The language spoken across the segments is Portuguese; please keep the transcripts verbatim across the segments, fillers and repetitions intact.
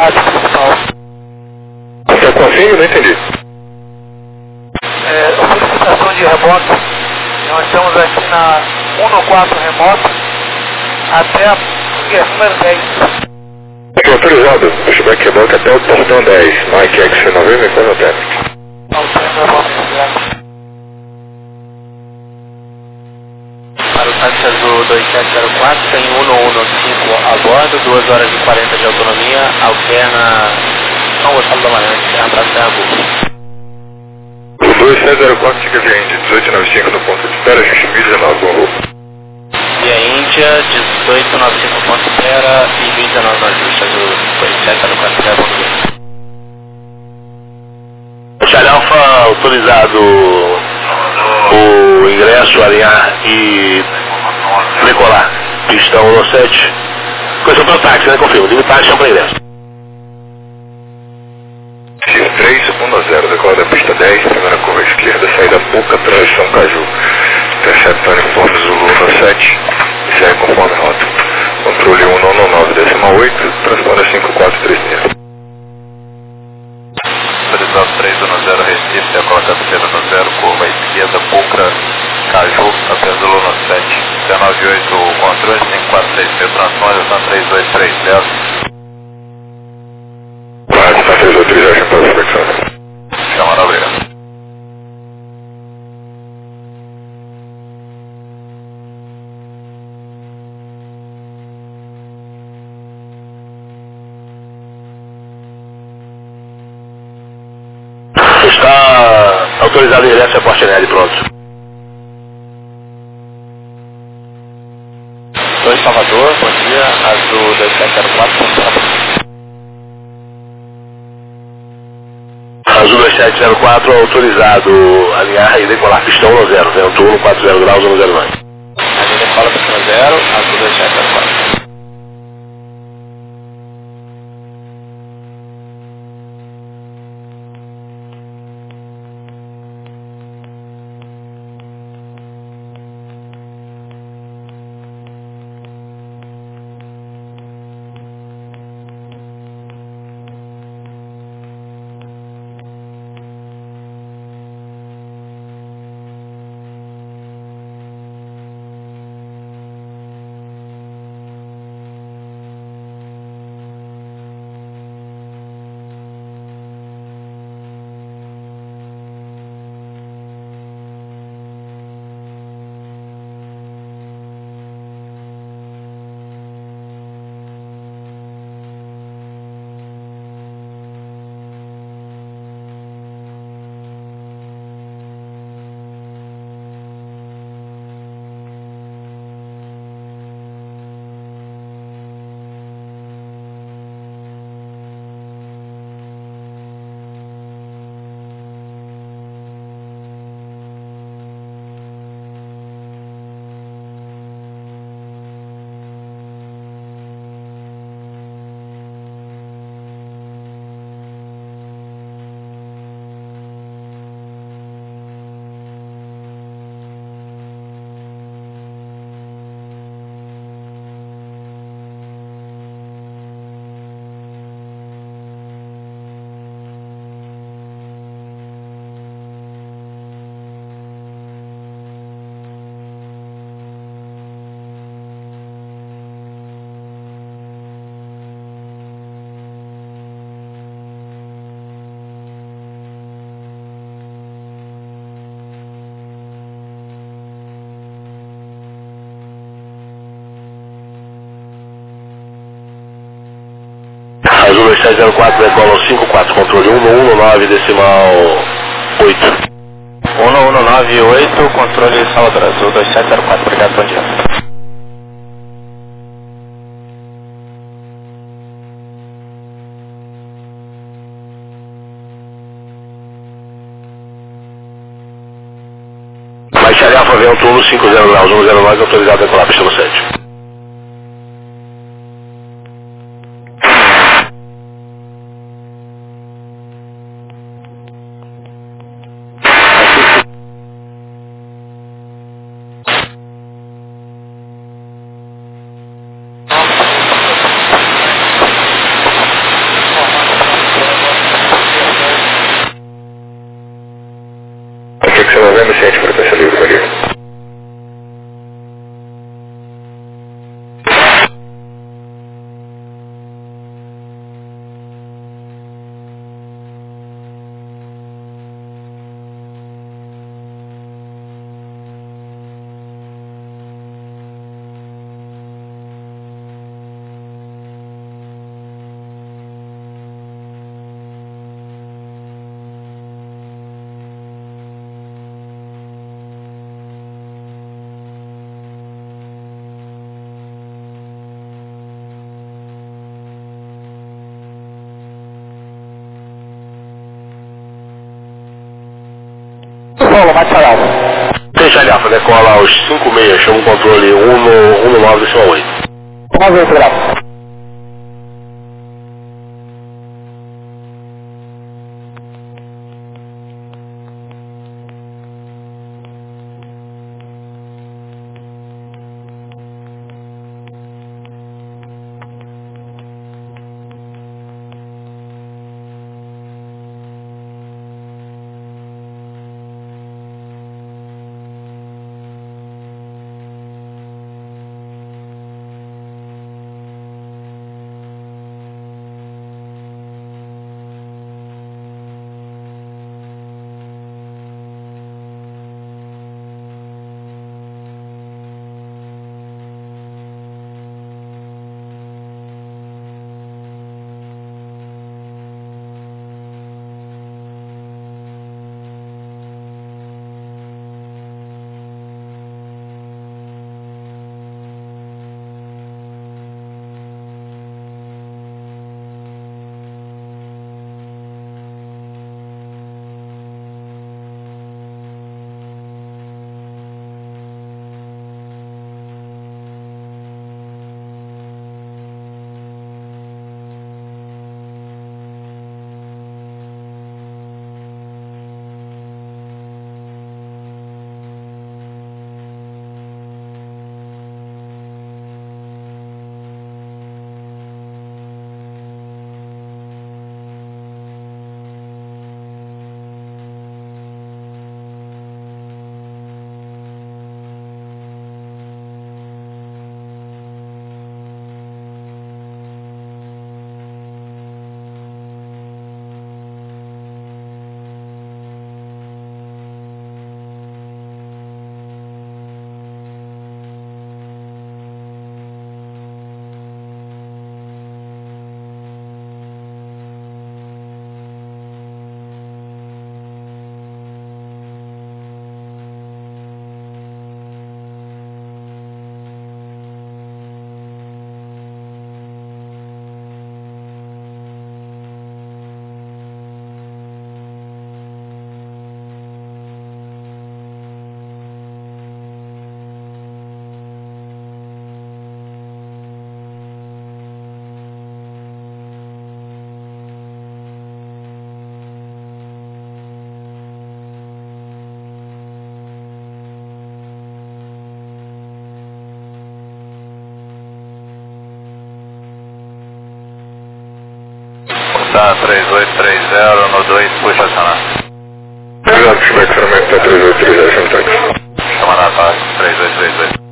principal. Você confirma? Não entendi. É, solicitação de remoto. Nós estamos aqui na um quatro remoto até a número dez. Autorizado, pushback remote até o portão dez. Mike X nove mil, me hotel. Para o táxi azul dois sete zero quatro, tem um um cinco a bordo, duas horas e quarenta de autonomia, alterna São Gonçalo da Amarante, abraço da Abu. O dois sete zero quatro fica via Índia, dezoito noventa e cinco no ponto de espera, Justi mil e dezenove, bom voo. Via Índia, dezoito noventa e cinco ponto de espera e mil e dezenove no ajuste, azul dois sete zero quatro, é bom dia. Charlie Alfa, autorizado o ingresso, alinhar e decolar. Pista um sete. Coisa para o táxi, né? Confirmo. Liga o táxi, chama para ingresso. X três um zero, decola da pista dez, primeira curva esquerda, saída Puca, transição Caju. Interceptor informe Zulu um sete, e segue conforme rota. Controle um nove nove, decimal oito, transponder cinco quatro três seis. Autorizado três um zero, Recife, decola da pista no zero, curva esquerda, Puca, Caju, até Zulu no sete. dezenove oito, controle cinco quatro três seis, transponder, são três dois três zero. Vai, está fez autorização para a flexão. Chamada, obrigado. Está autorizado o ingresso a Porto Alegre, pronto. dois Salvador, bom dia, azul dois sete zero quatro, Azul dois sete zero quatro, autorizado alinhar e decolar pista um zero, vento um quatro zero graus, um zero nove. azul decola pista zero, azul dois sete zero quatro. Azul dois sete zero quatro, decola cinco quatro, controle um um nove, decimal oito. um um nove oito, controle Salvador, azul dois sete zero quatro, obrigado, bom dia. Charlie Alfa, vento um cinco zero graus, um zero nove, autorizado a decolar pista no sete. devolvendo ciente para taxa livre, valeu. Paulo, Mate Alfa. Fecha Alfa, decola aos cinco e meia, chama o controle um no nove do oito. Vamos ver, Federal. Tá, três oito três zero no dois, puxa acionar. Obrigado, Quebec, ferramenta três oito três zero, chama táxi. Chama na base, três oito três oito.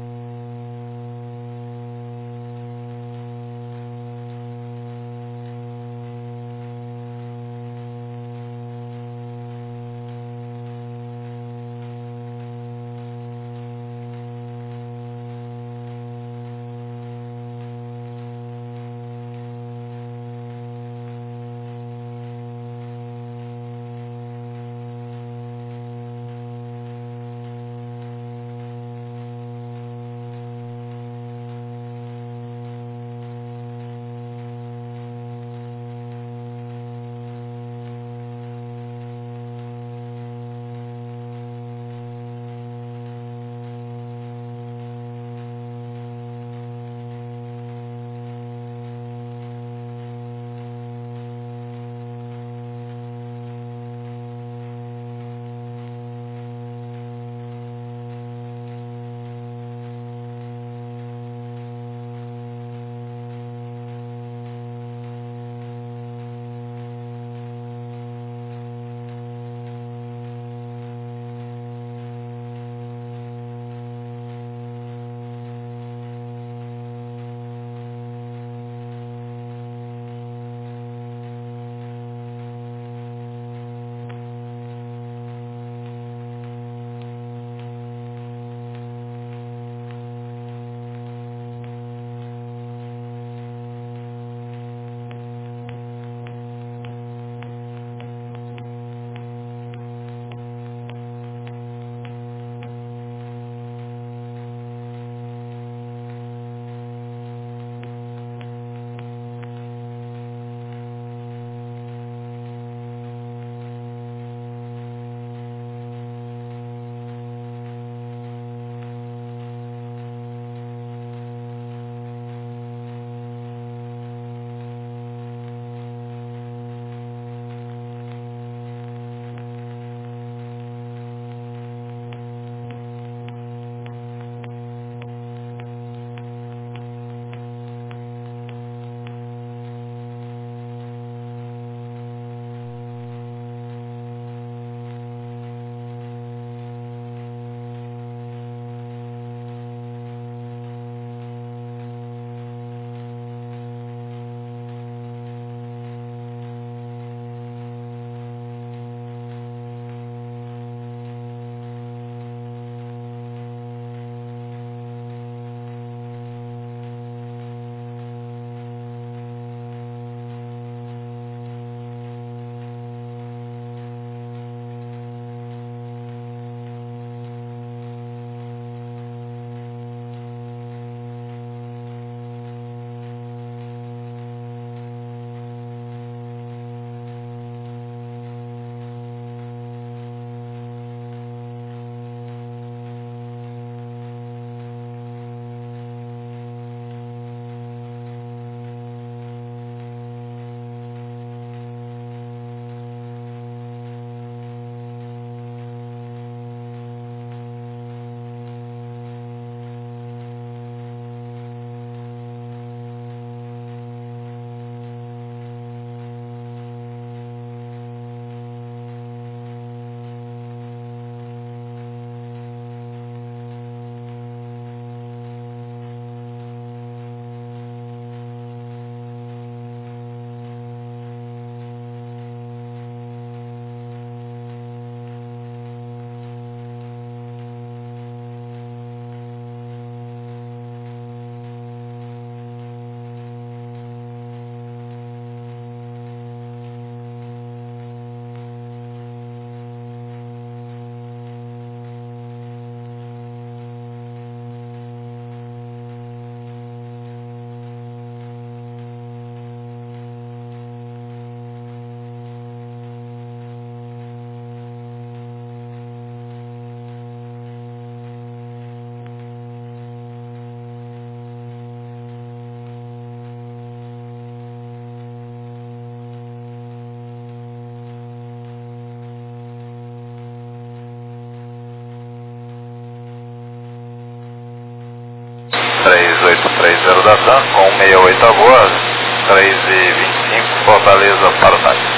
da T A M com cento e sessenta e oito a bordo, três e vinte e cinco, Fortaleza para o táxi.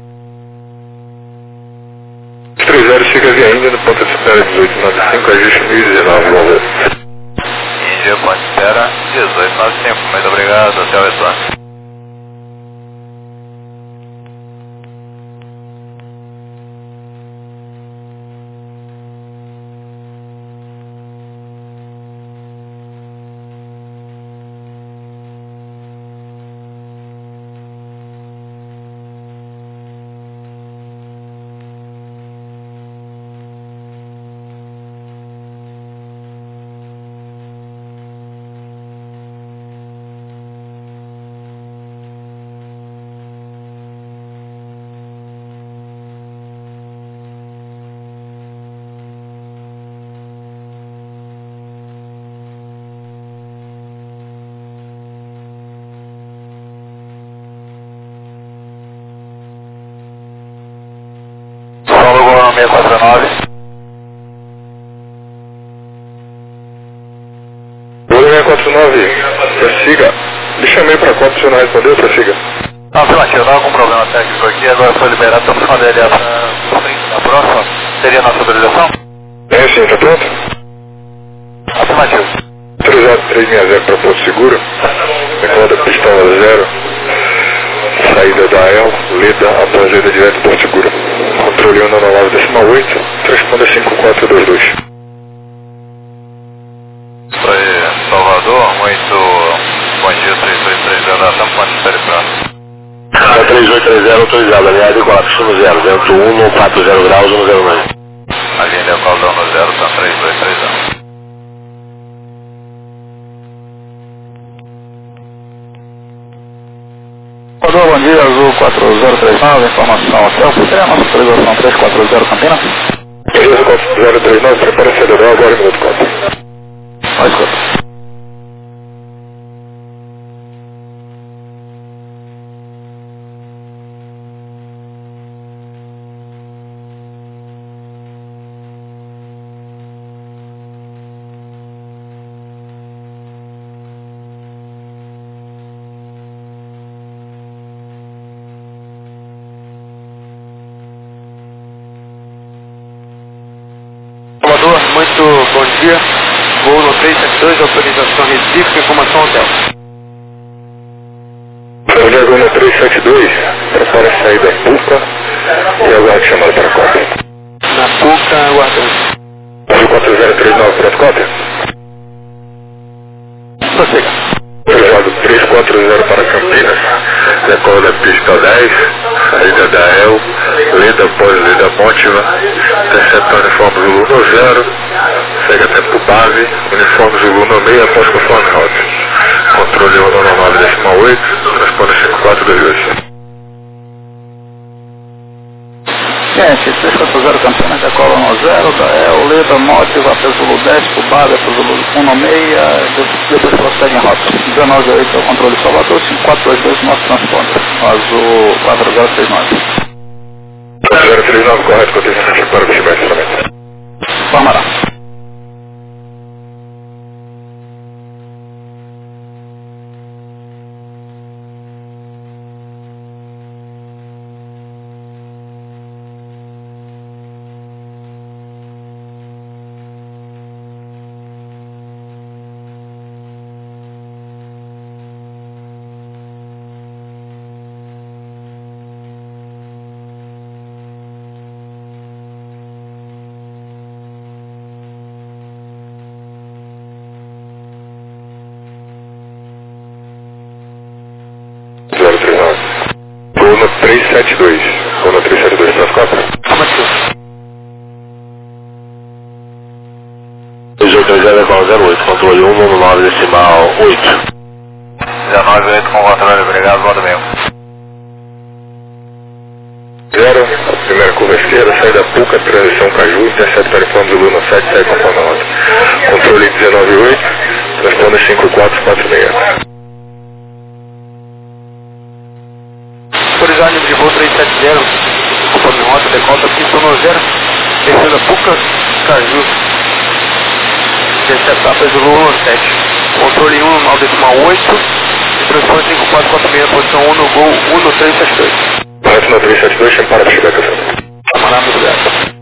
três zero, chega via Índia no ponto de espera dezoito noventa e cinco, ajuste mil e dezenove, valor. Índia, ponto de espera dezoito noventa e cinco, muito obrigado, até o retorno. seiscentos e quarenta e nove. Oi, seiscentos e quarenta e nove, prossiga. Lhe chamei para quatro, você não respondeu, prossiga. Não, afirmativo, estava com um problema técnico aqui, agora foi liberado, estamos com a D L A para frente da próxima. Seria a nossa autorização? É sim, tá pronto? Afirmativo. Autorizado trezentos e sessenta para Porto Seguro. Recorda, pistola zero. Saída da E L, Leda, após a ida direto do Porto Seguro. Controle um nove nove decimal oito, responda cinco quatro dois dois. Foi Salvador, muito bom dia, três dois três zero, estamos com a espera. A três oito três zero autorizada, aliás, quatro um zero, vento um, quatro zero graus, um zero nove. A linha Caldão no zero, está três dois três zero. Salvador, bom dia, Azul quatro zero três nove, informação hotel, você é a nossa autorização três quatro zero Campinas? Beleza, quatro zero três nove, prepara a saída agora, minuto quatro. Vai, escuta. Salvador, muito bom dia. Voo no trezentos e setenta e dois, autorização Recife, informação hotel. Diagonal trezentos e setenta e dois, prepara a saída Puca e aguarde chamada para cópia. Na Puca, aguardando. quatro zero três nove, pronto, cópia. Prossiga. Autorizado trezentos e quarenta para Campinas, recorda pista dez, saída da E L, Leda após Leda Mótiva, interceptando uniforme Zulu no zero, segue até pro base, uniforme Zulu no meio após conforme rota. Controle um nove nove decimal oito, transponder cinco quatro dois dois. Gente, três quatro zero Campinas, decola no zero, da E L, Leda, Mótiva, para Zulu dez, pro Bada, para Zulu um no seis, depois prossegue em rota. dezenove oito é o controle Salvador, cinco quatro dois dois, nosso transponder. Azul quatro zero três nove. quatro zero três nove, correto, continência para o vestimento somente. Formará. Bruno trezentos e setenta e dois. Bruno trezentos e setenta e dois, pronto, cópia. três oito três zero zero oito, controle um nove nove decimal oito. dezenove oito com controle, obrigado, bom domingo. zero, primeira curva esquerda, saída Puca, transição Caju, intercepta uniforme Zulu no sete, sai conforme a rota. Controle dezenove oito, transponder cinco quatro quatro seis. Autorizado de voo trezentos e setenta, conforme rota, decota, pista no zero, descendo a Puca, Caju, interceptar para Zulu um sete. Controle um, nove oito, transport cinco quatro quatro seis, posição um no Gol um três sete dois. um três sete dois, chama para feedback, assim. Camarada, obrigado.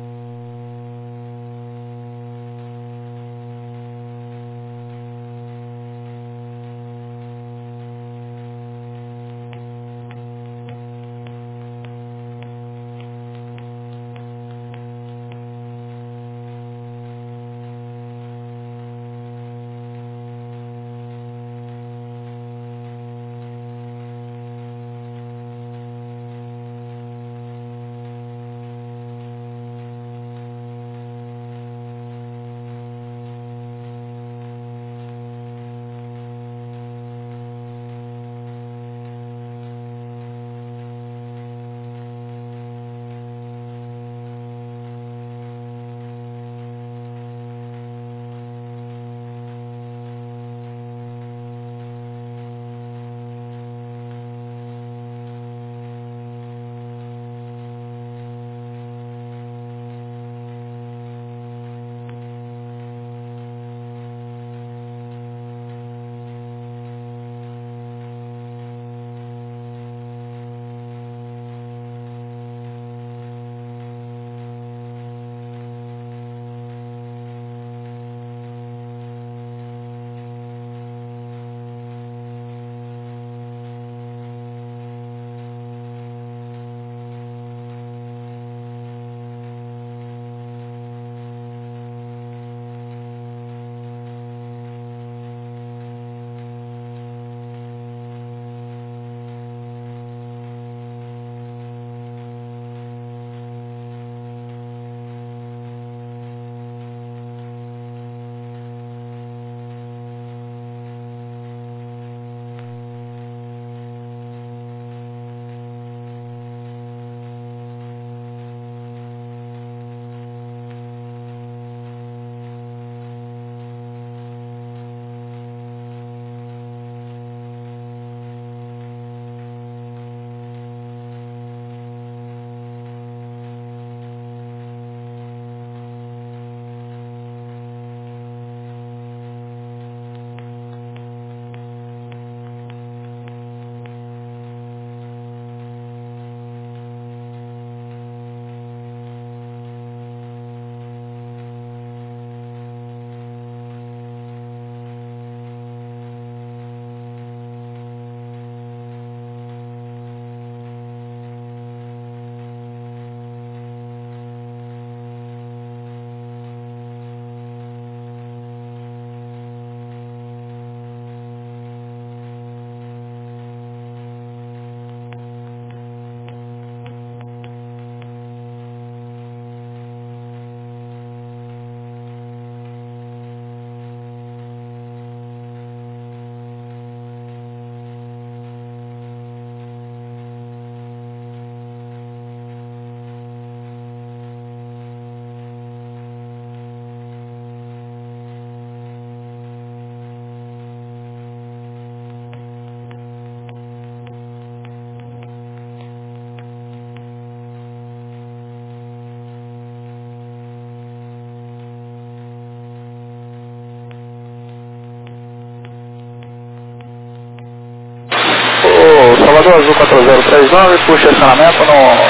Salvador Azul quatro zero três nove, puxa estacionamento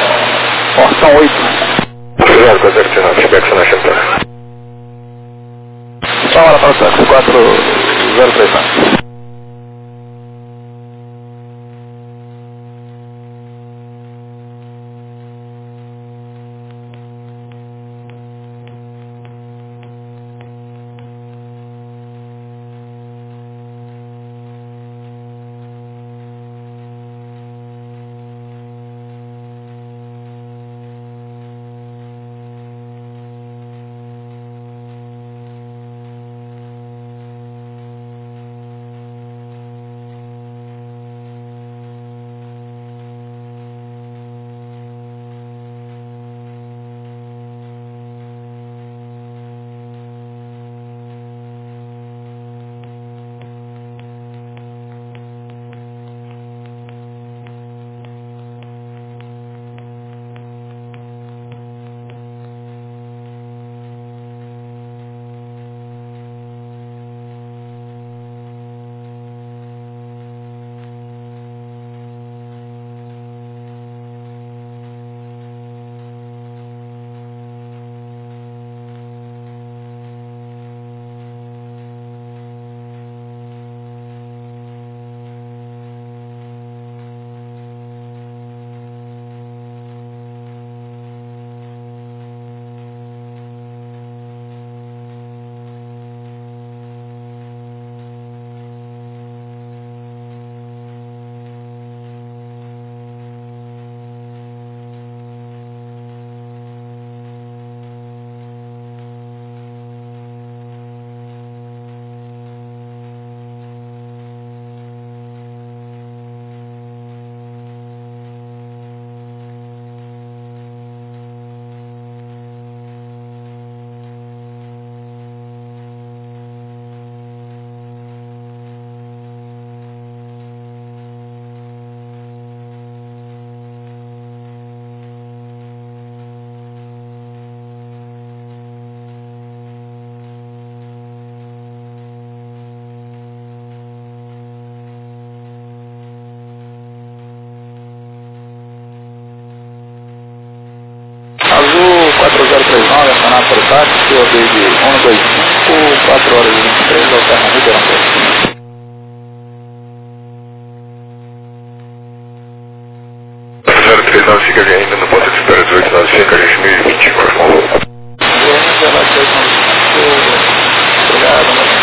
no portão oito. quatro zero três nove, feedback Sonation Plan. Só hora para o táxi quatro zero três nove. Tá, para o táxi, eu dei de um dois cinco, quatro horas e vinte e três, alterna Ribeirão Preto. zero três nove fica ali ainda no ponto de espera dezoito nove cinco, a gente mil e vinte, por favor. Obrigado, né?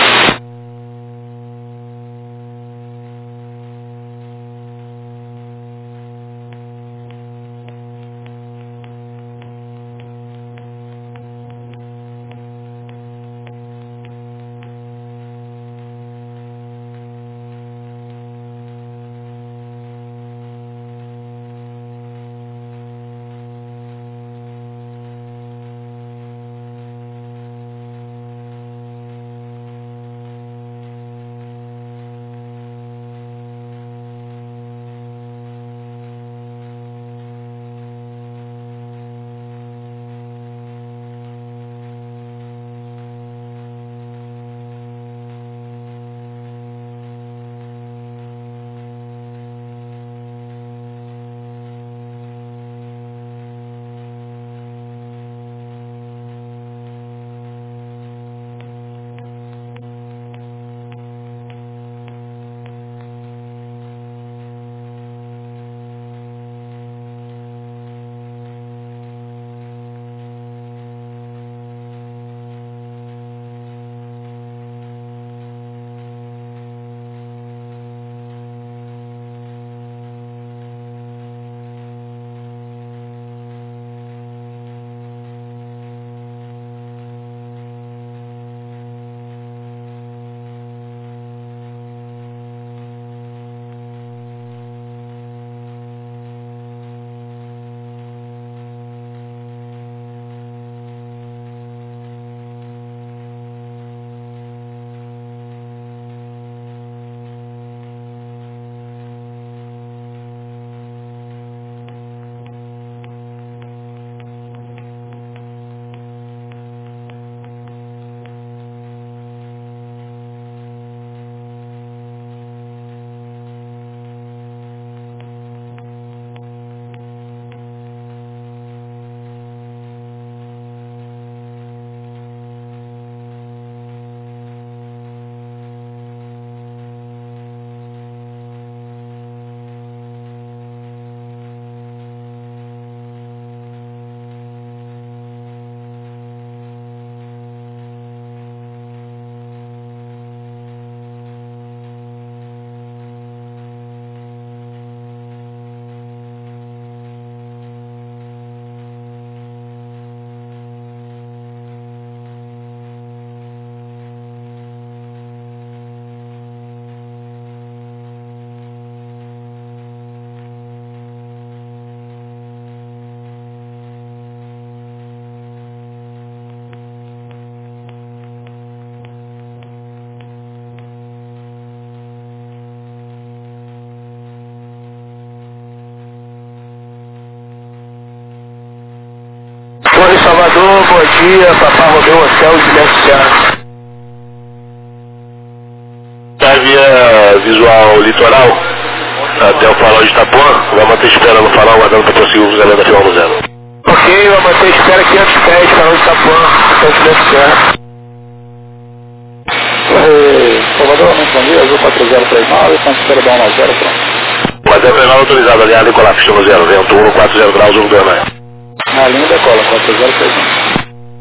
Torre Salvador, bom dia, Papá Romeu Hotel Juliette Serra. Tá via visual litoral até o farol de Itapuã, vai manter espera no farol, aguardando para prosseguir o cruzamento da final no zero. Ok, vai manter espera quinhentos pés, farol de Itapuã, até o Juliette Serra. Salvador, muito bom dia, azul quatro zero três nove, ponto de espera da um nove zero, pronto. Mas é treinar autorizado, aliás, decolar, pista no zero, vento um, quatro zero graus, um dois. Na linha decola, quatro zero três um.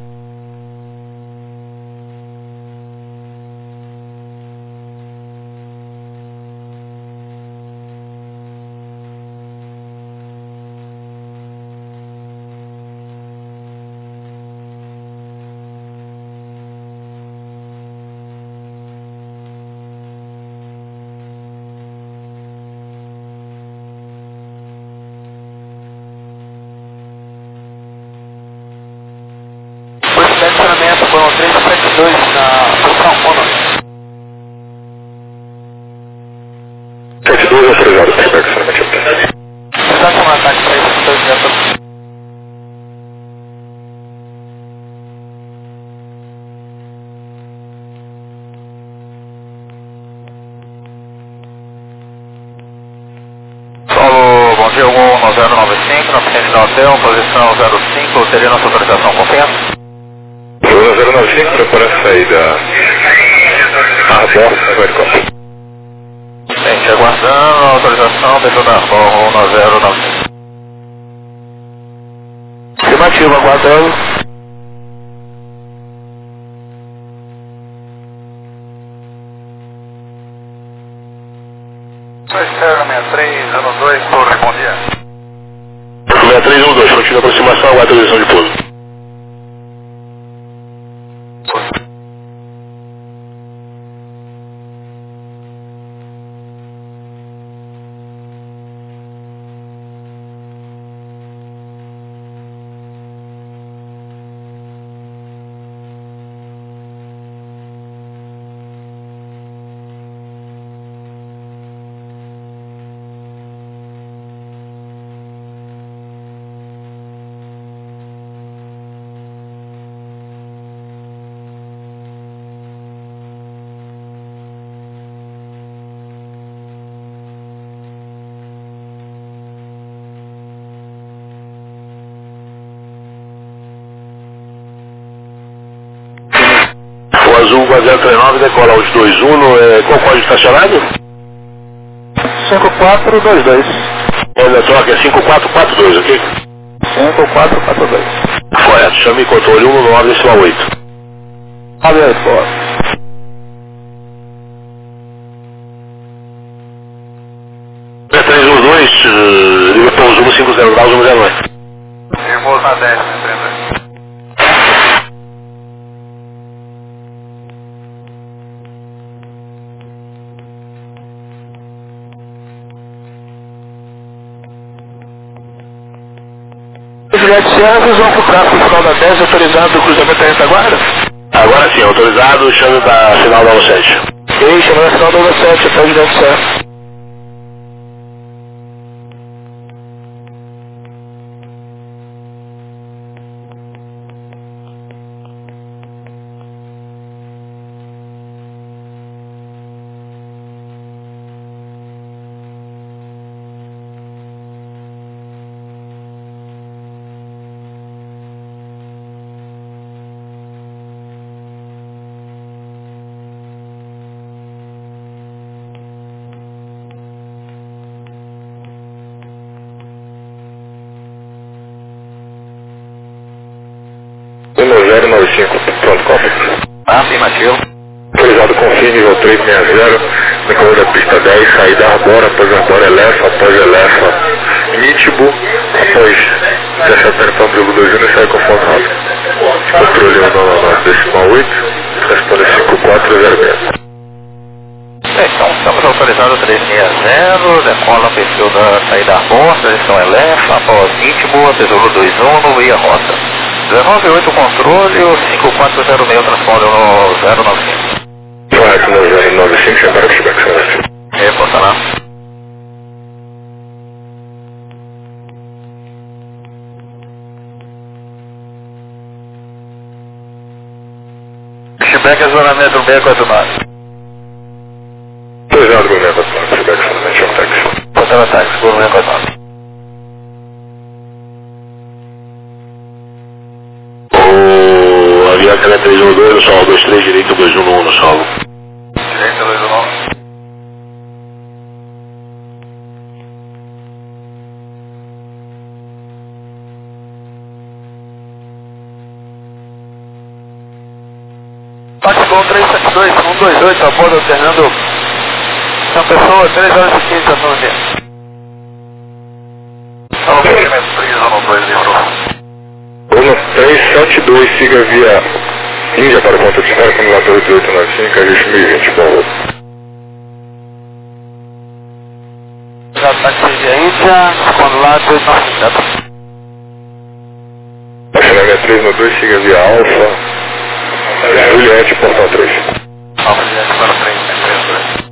Estacionamento foram três sete dois na posição um. sete dois autorizado, tem que estacionamento. Exato, um ataque três sete dois direto. Solo, bom dia, um zero nove cinco, na frente do hotel, posição zero cinco, teria nossa autorização, confirma? nove cinco, prepara a saída Arbor, helicóptero. Gente, aguardando a autorização, deixando a Arbor um nove zero nove cinco. Afirmativo, aguardando. dois zero seis três um dois, torre, bom dia. seis três um dois, continua a aproximação, aguarda a autorização de pouso. O azul zero três nove decola aos dois um, é, qual código estacionário? cinco quatro dois dois. Olha, troca é cinco quatro quatro dois, ok? cinco quatro quatro dois. Correto, chame controle um nove decimal oito. nove oito, boa. seis três um dois, uh, ele pouso um cinco zero graus, um zero oito. Eu vou na dez, entendeu? Juliette Sierra, visão para o tráfego final da dez, autorizado do cruzamento da retaguarda? Agora sim, autorizado, chame para final da sete. Ok, chame para final da sete, até o Juliette Sierra. um zero nove cinco, pronto, cópia. Afirmativo. Autorizado com fim, nível três seis zero, decorrer da pista dez, saída Arbor, após Arbor Elefa, após Elefa Nítibo, após dezessete Perifão do dois um, sai com foto rápido. Controle um nove nove decimal oito, responde cinco quatro zero seis. Bem, então estamos autorizados três seis zero, decola perfil da saída Arbor, direção Elefa, após Nítibo, tesouro dois um, no via rota. dezenove oito controle, o cinco quatro zero seis transponder no zero nove cinco. Correto, no zero nove cinco, chamar o feedback select. Reporta lá. Feedback é zona metro seis quatro nove. Autorizado com o feedback select, chama táxi. Portando a táxi, por seis quatro nove. O avião Caneta três um dois no solo, dois três direito, dois um um no solo. Direita dois um nove. Participou três sete dois, um dois oito, a bordo alternando São Pessoa, três horas e quinze da manhã. Salve, movimento três um dois, livro. um três sete dois, siga via Índia para o ponto de espera, acumulador oito oito nove cinco, ajuste mil e vinte, bom voo. Já táxi via Índia, quando lá dois nove cinco. Acionamento três um dois, siga via Alfa, Juliette, portão três. Alfa, Juliette, para frente, três dois.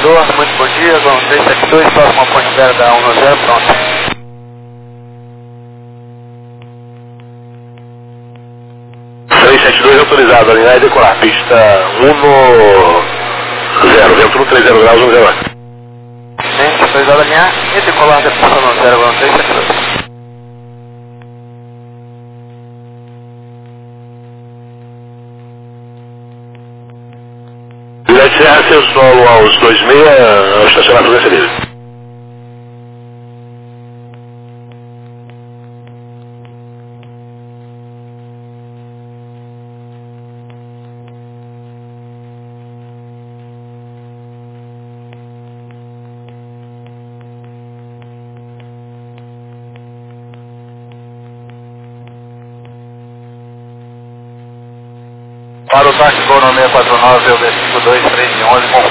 computador, muito bom dia, vamos três sete dois, próximo ao ponte zero da um zero, pronto. três sete dois autorizado, alinhar e decolar, pista um zero, vento no três zero graus, um zero. Sim, autorizado alinhar e decolar da pista um zero, vamos três sete dois. Vila Serra, seu solo aos dois seis, ao estacionar por livre. Para o táxi Gol no seis quatro nove, eu cinco dois três onze, bom.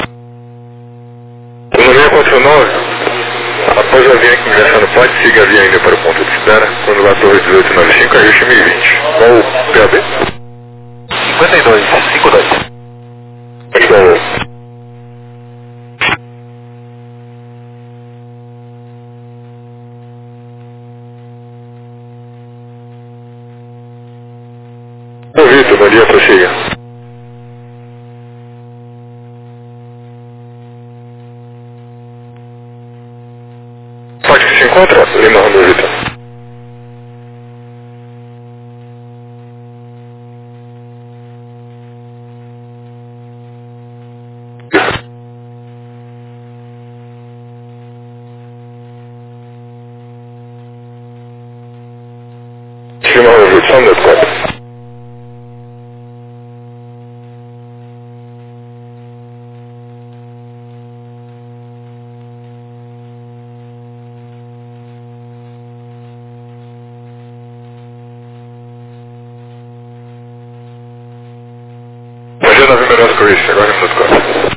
No seis quatro nove, após o avião aqui ingressando, pode seguir a via ainda para o ponto de espera, quando lá torre dezoito noventa e cinco, ajuste mil e vinte. Qual o P A B? cinquenta e dois, cinquenta e dois. Então, Ô Vitor, bom dia, prossiga. Pode que se encontra, Lima Romeu Vitor. Lima Romeu Vitor, só um minuto, nove minutos com isso, agora um minuto quatro.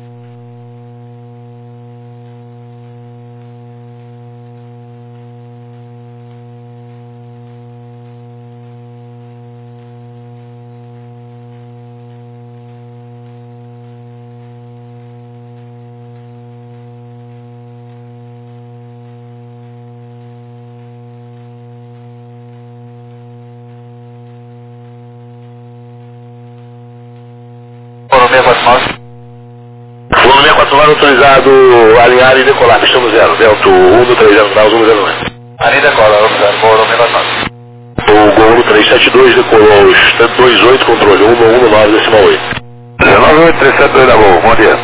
seis quatro nove. Volume seis quatro nove autorizado, alinhar e decolar, pista um zero, Delta um no três zero graus, um zero um. Ali decola, zero, Gol no seis quatro nove. O Gol no três sete dois decolou aos dois oito, controle um um nove decimal oito. dezenove oito três sete dois da Gol, bom dia.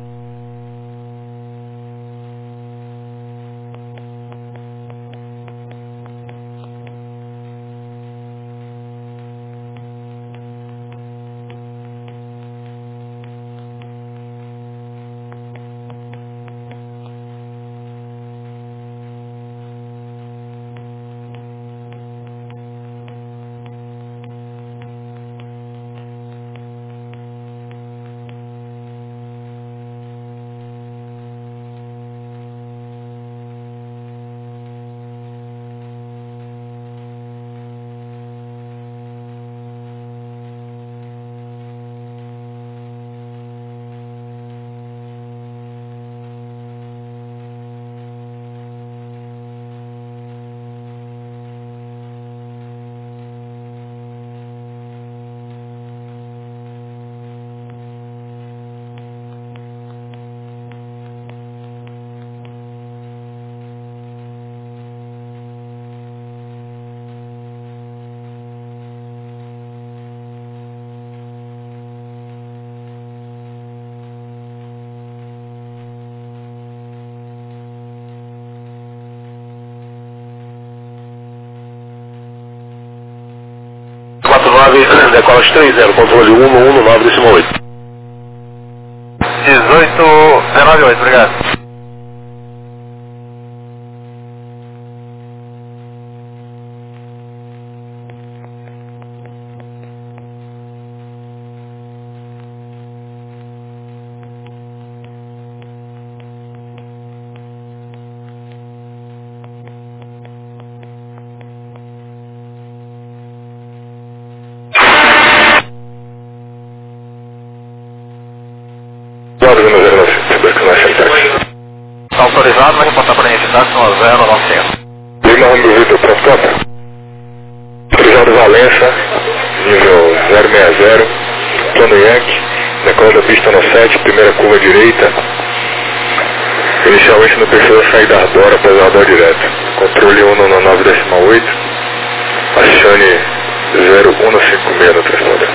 quatro nove, decola três zero, controle um um nove decimal oito. dezoito, dezenove oito, obrigado. nove zero nove. autorizado, vai reportar para a identidade no zero nove zero. Lima Romeo Vitor, pronto, cota. Autorizado Valença, nível zero seis zero, plano Yankee, decola da pista no sete, primeira curva direita. Inicialmente no perfil da saída Ardora, após Ardora direto. Controle um nove nove decimal oito, acione zero um cinco seis no transponder.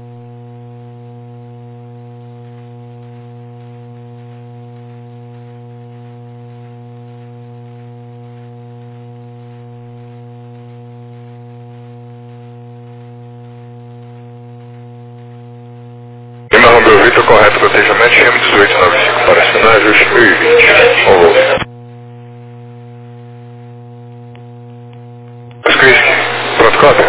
Lima Romeo Vitor, correto, protejamento, C M dezoito noventa e cinco para acionar, ajuste mil e vinte. On roll. Skriski, pronto, cota.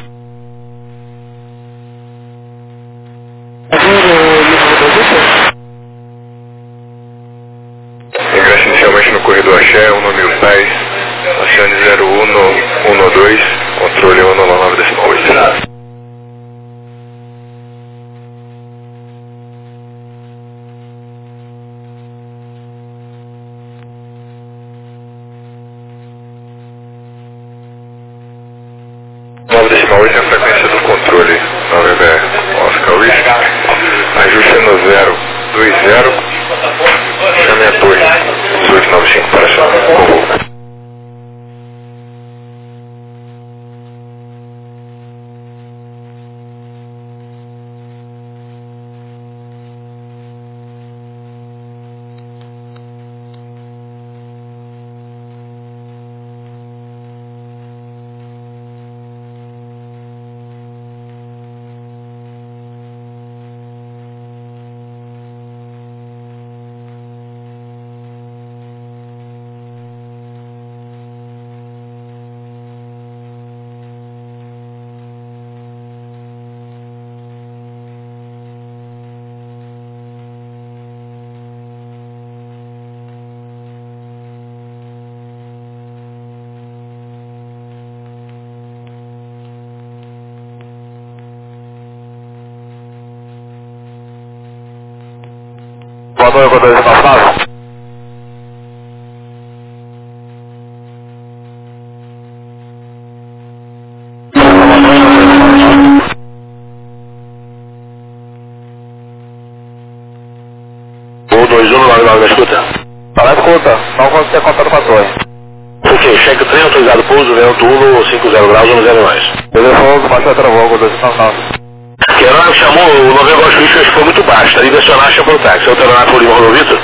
Ingresse inicialmente no corredor Axé, um mil pés, acione zero um um dois, controle um nove nove decimal oito. nove decimal oito é a frequência do controle nove B Oscar Whisky. Ajuste no zero dois zero. Chame a torre dezoito noventa e cinco para acionar. Voador com dois nove nove. um dois um nove nove na escuta. Tá na escuta, não vamos ter contato com a torre. Ok, cheque o trem, autorizado pouso, vento um cinco zero graus, um zero mais. Telefone, baixa a travou com dois nove nove. Que a chamou, o Novembro Golf Whisky ficou muito baixo, está direcionar a para o táxi. É o Teronato por Lima Romeo Vitor?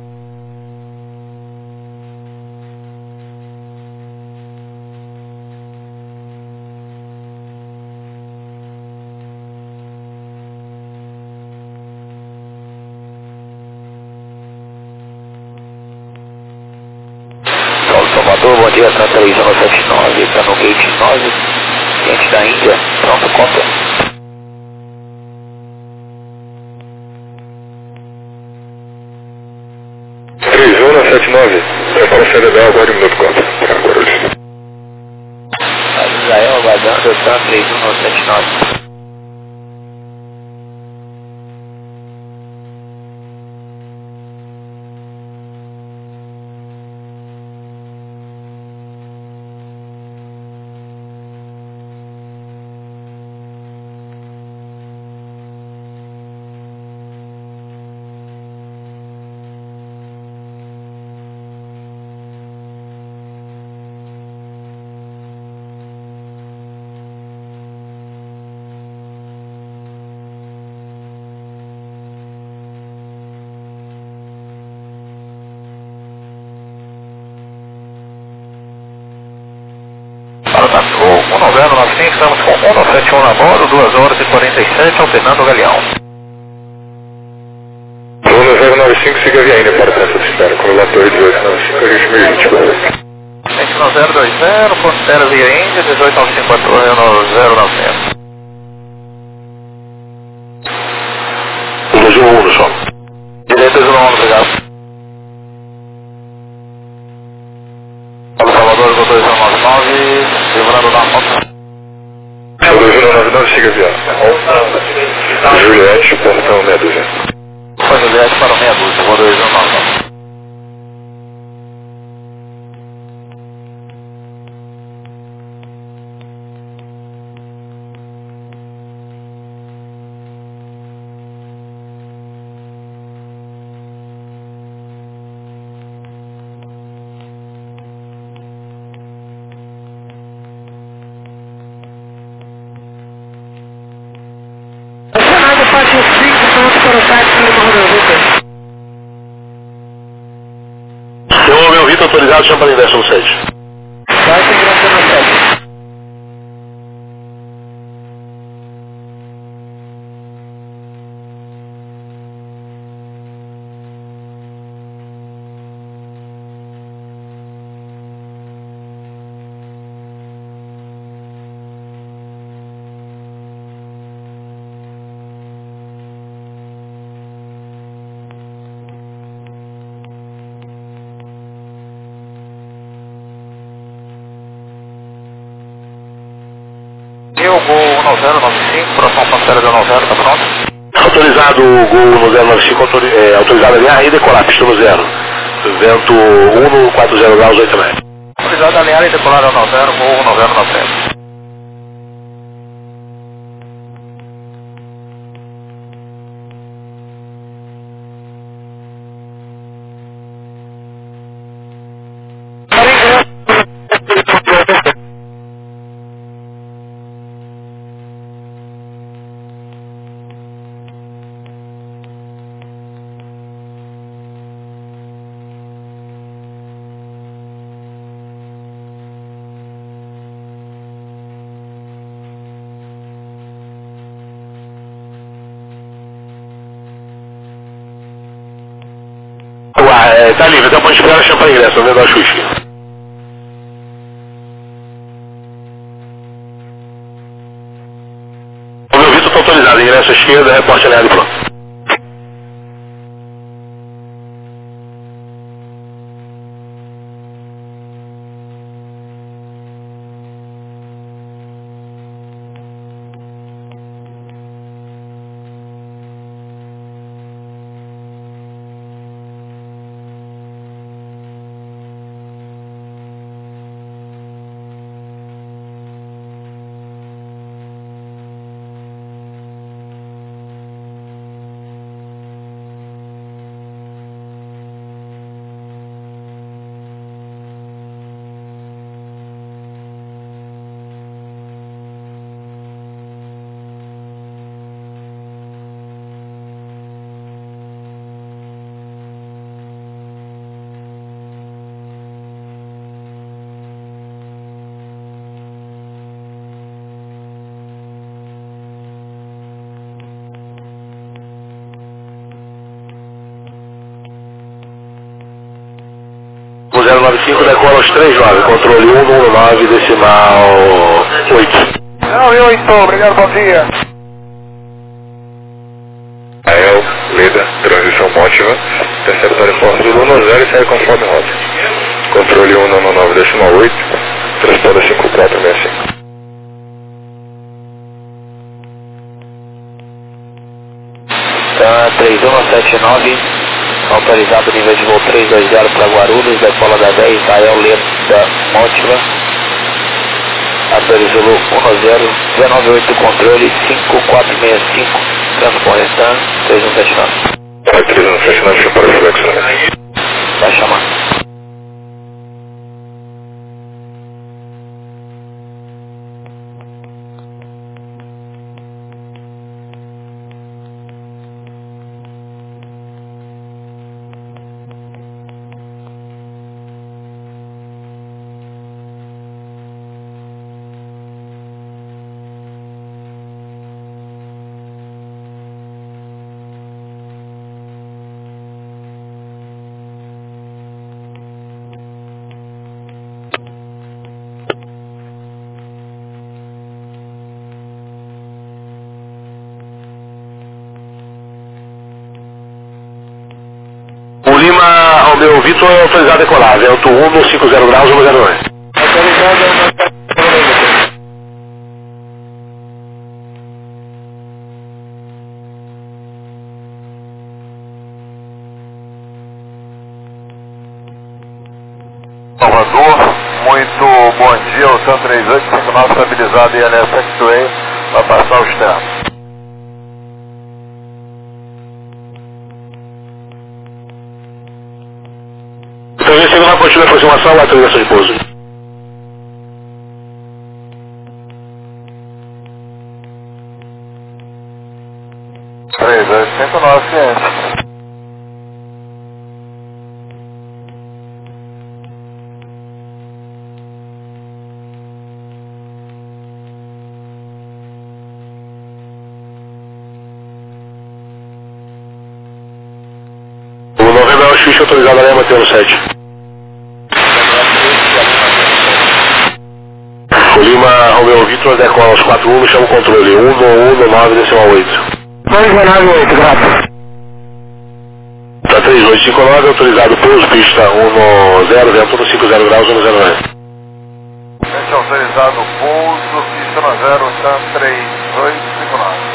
Salvador, bom dia, Santa três um sete nove, está no gate nove, cliente da Índia, pronto, conta. três um sete nove, prepara a saída da aguarde um minuto, conta. Guarulhos. Israel, aguardando, Santa três um sete nove. um nove zero nove cinco, estamos com um nove sete um na bordo, duas horas e quarenta e sete, alternando o galeão. um nove nove cinco, siga a via Índia para o ponto de espera, com o relatório dezoito nove cinco, ajuste mil e vinte. Gente no zero dois zero, ponto de espera via Índia, dezoito nove cinco quatro no zero nove zero. um dois um no som. Direito dois um um, obrigado. Salvador, dois um nove nove, livrando da moto. dois um nove nove, siga a via. Juliette, portão meia dúzia. Foi Juliette para meia dúzia, vou dois um nove nove. autorizado, Champagne Inverso no sete. Vai com ingresso no sete. Eu vou um zero nove cinco, próxima fronteira da noventa, tá pronto? Autorizado o Gol no zero nove cinco, autori é, autorizado a alinhar e decolar, pista no zero. Vento um no quatro zero graus, oito metros. Autorizado a alinhar e decolar ao zero, vou um zero nove zero. É, tá livre, até pode esperar Champagne Inverso, não vendo a Xuxi. O meu Vitor está autorizado, ingresso à esquerda, reporte alinhado e pronto. O zero nove cinco decola aos três nove, controle um no nove decimal oito. Não, eu estou, obrigado, bom dia. Ael, Leda, transição mótiva, terceiro uniforme do um zero e segue conforme rota. Controle um no nove decimal oito, transponder cinco quatro seis cinco. Tá, três um sete nove, autorizado nível de voo três dois zero para Guarulhos, decola da dez, Ael Leda Mótiva, autorizou um zero, dezenove oito controle, cinco quatro seis cinco, transponder Stan, três um sete nove. É, três um sete nove, para o Flex, né? Vai chamar. O Lima, ao meu Vitor, é autorizado a decolar, vento um no cinco zero graus, um zero nove. Autorizado a Salvador, muito bom dia, o Sam três oito cinco nove estabilizado e N S X-Way para passar o externo. Então, esse segundo contínua de aproximação, lá autorização de pouso. três oito cinco nove, ciente. ficha autorizada lá, mantendo no sete. O Lima Romeu Vitor decola aos quatro um, chama o controle um um nove decimal oito. dois nove oito, graças. Tá três oito cinco nove, autorizado pouso, pista um zero, vento no cinco zero graus, um zero nove. Gente, autorizado pouso, pista no zero, TAM três oito cinco nove.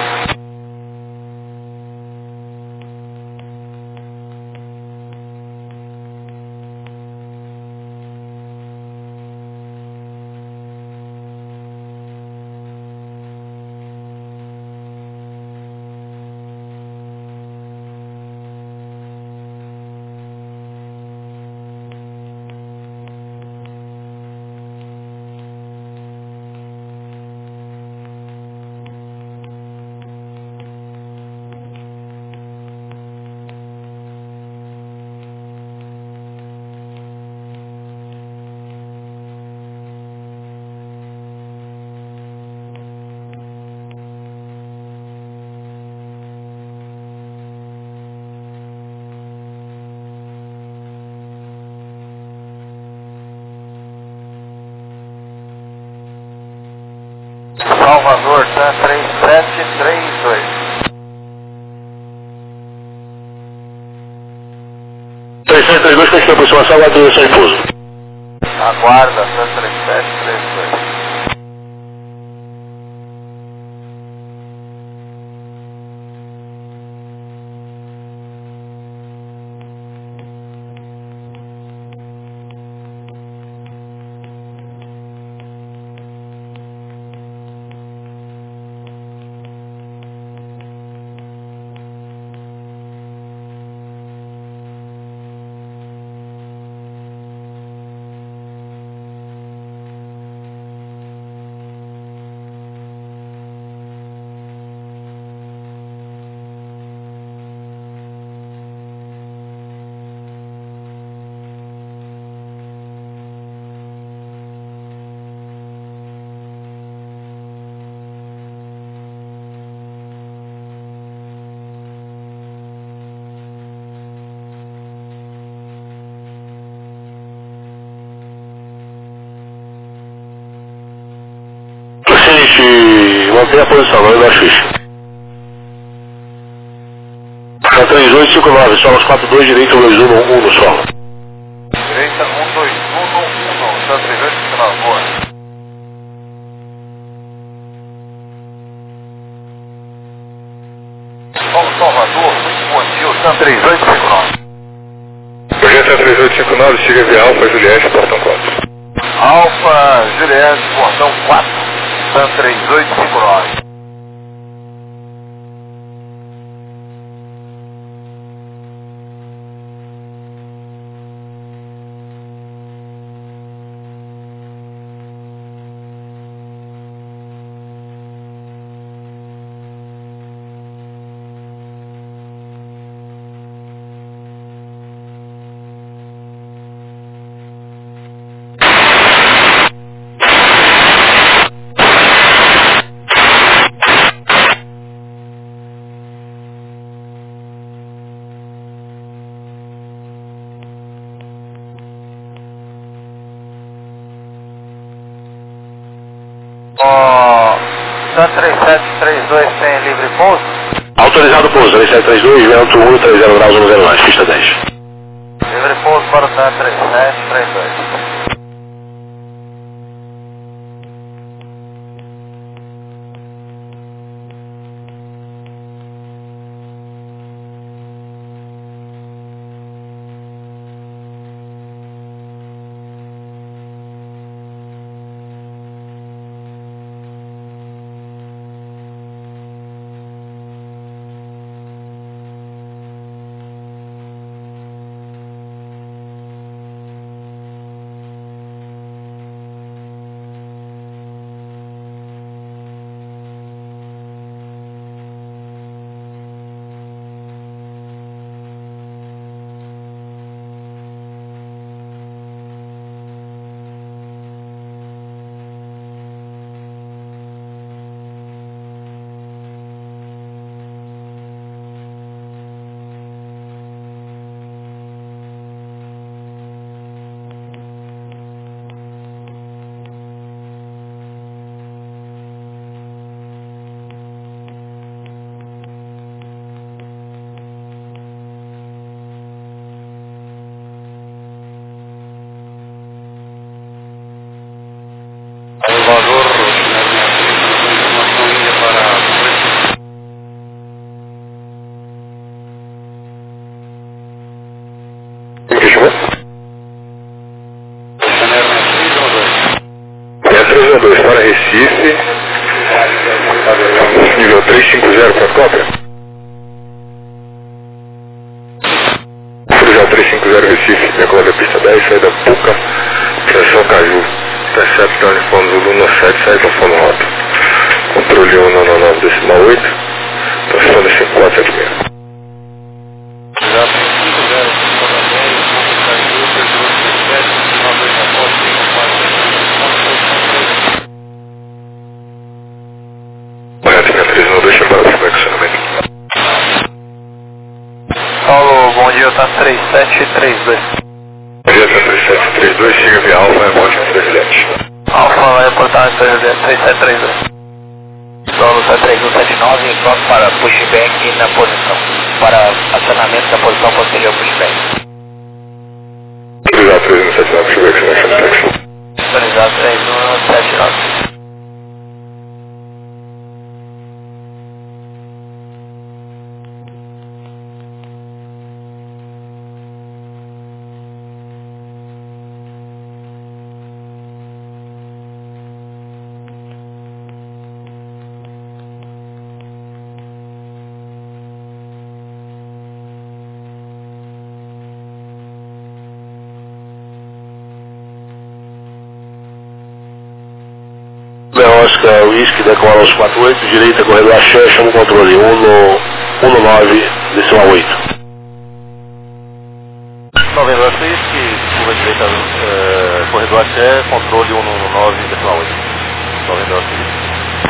Salvador, TAM três sete três dois. três sete três dois, que a aproximação vai ter em pouso. Aguarda, TAM três sete três dois. Gente, mantém a posição, não é da ficha. TAM três oito cinco nove, sola quatro dois, direita dois um um no solo. Direita um dois um um, TAM três oito cinco nove, boa. Paulo Salvador, muito bom dia, TAM três oito cinco nove. Projeto TAM três oito cinco nove, siga via Alfa Juliette, portão quatro. Alfa Juliette, portão quatro, TAM três oito cinco nove. Ó, TAM três sete três dois tem livre pouso? Autorizado pouso, três sete três dois, vento um três zero graus, um zero nove, pista dez. Livre pouso para o TAM três sete três dois. Recife, nível trezentos e cinquenta, pronto, cópia. Cruzar trezentos e cinquenta Recife, decola da pista dez, saída Puca, Estação Caju, intercepta uniforme Zulu no sete, sai conforme rota. Controle um nove nove decimal oito, estação cinco quatro sete seis. Correto, três um dois, embora do conexionamento. Paulo, bom dia, tá três sete três dois. Bom dia, tá três sete três dois, siga via Alfa, remote três sete. Alfa vai reportar três sete três dois. Solo três um sete nove, pronto para pushback na posição. Para acionamento da posição posterior pushback. Cruzar três um sete nove, pushback, connection taxi. Sintonizado três um sete nove. Oscar Whisky, decola aos quatro oito, direita, corredor Axé, chama o controle um no nove, decimal oito. Novembro Whisky, curva direita, uh, corredor Axé, controle um no nove, decimal oito. Novembro Whisky.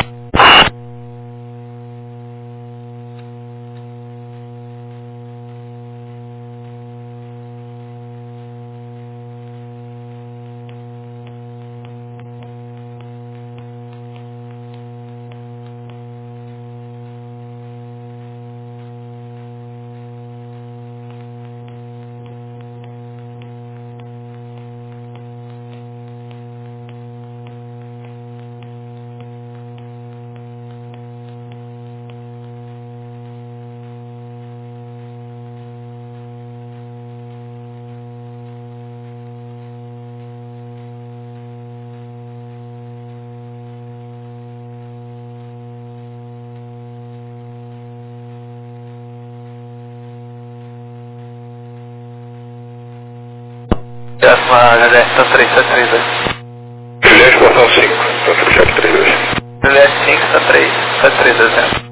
Próxima Juliette três sete três dois. Juliette, portão cinco, então três sete três dois. Juliette cinco, três sete três dois.